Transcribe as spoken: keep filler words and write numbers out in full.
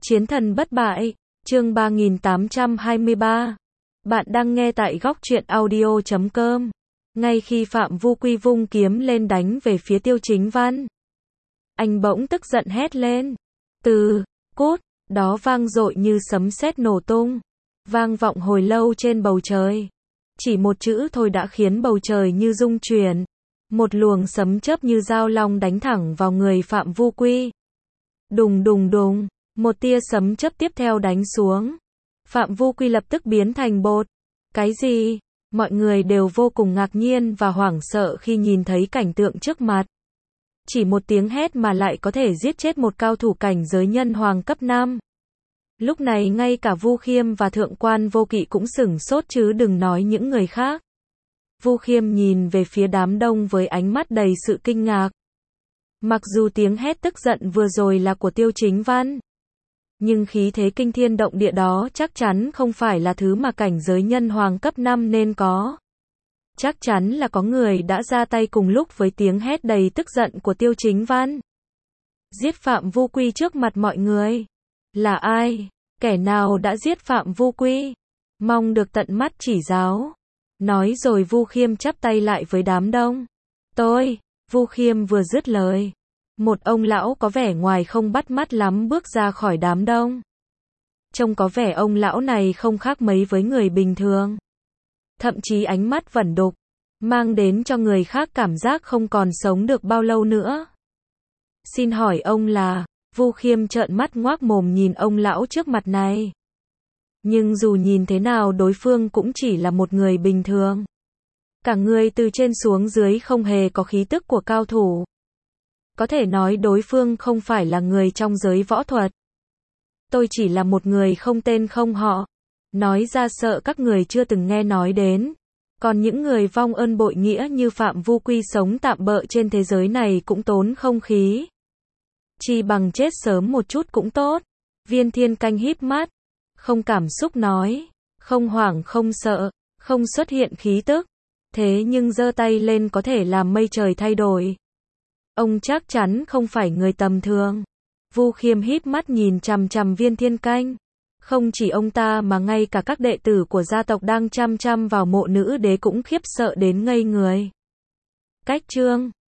Chiến thần bất bại, chương ba nghìn tám trăm hai mươi ba. Bạn đang nghe tại góc truyện audio chấm com. Ngay khi Phạm Vu Quy vung kiếm lên đánh về phía Tiêu Chính Văn, anh bỗng tức giận hét lên. Từ, cút, đó vang dội như sấm sét nổ tung, vang vọng hồi lâu trên bầu trời. Chỉ một chữ thôi đã khiến bầu trời như rung chuyển. Một luồng sấm chớp như dao long đánh thẳng vào người Phạm Vu Quy. Đùng đùng đùng, một tia sấm chớp tiếp theo đánh xuống. Phạm Vu Quy lập tức biến thành bột. Cái gì? Mọi người đều vô cùng ngạc nhiên và hoảng sợ khi nhìn thấy cảnh tượng trước mặt. Chỉ một tiếng hét mà lại có thể giết chết một cao thủ cảnh giới nhân hoàng cấp năm. Lúc này ngay cả Vu Khiêm và Thượng quan Vô Kỵ cũng sửng sốt chứ đừng nói những người khác. Vu Khiêm nhìn về phía đám đông với ánh mắt đầy sự kinh ngạc. Mặc dù tiếng hét tức giận vừa rồi là của Tiêu Chính Văn, nhưng khí thế kinh thiên động địa đó chắc chắn không phải là thứ mà cảnh giới nhân hoàng cấp năm nên có. Chắc chắn là có người đã ra tay cùng lúc với tiếng hét đầy tức giận của Tiêu Chính Văn. Giết Phạm Vu Quy trước mặt mọi người. Là ai? Kẻ nào đã giết Phạm Vu Quy? Mong được tận mắt chỉ giáo. Nói rồi Vu Khiêm chắp tay lại với đám đông. Tôi, Vu Khiêm vừa dứt lời, một ông lão có vẻ ngoài không bắt mắt lắm bước ra khỏi đám đông. Trông có vẻ ông lão này không khác mấy với người bình thường. Thậm chí ánh mắt vẩn đục, mang đến cho người khác cảm giác không còn sống được bao lâu nữa. Xin hỏi ông là? Vu Khiêm trợn mắt ngoác mồm nhìn ông lão trước mặt này. Nhưng dù nhìn thế nào đối phương cũng chỉ là một người bình thường. Cả người từ trên xuống dưới không hề có khí tức của cao thủ. Có thể nói đối phương không phải là người trong giới võ thuật. Tôi chỉ là một người không tên không họ. Nói ra sợ các người chưa từng nghe nói đến. Còn những người vong ơn bội nghĩa như Phạm Vu Quy sống tạm bợ trên thế giới này cũng tốn không khí. Chi bằng chết sớm một chút cũng tốt. Viên Thiên Canh híp mắt, không cảm xúc nói, không hoảng không sợ, không xuất hiện khí tức. Thế nhưng giơ tay lên có thể làm mây trời thay đổi. Ông chắc chắn không phải người tầm thường. Vu Khiêm híp mắt nhìn chằm chằm Viên Thiên Canh. Không chỉ ông ta mà ngay cả các đệ tử của gia tộc đang chăm chăm vào mộ nữ đế cũng khiếp sợ đến ngây người. Cách chương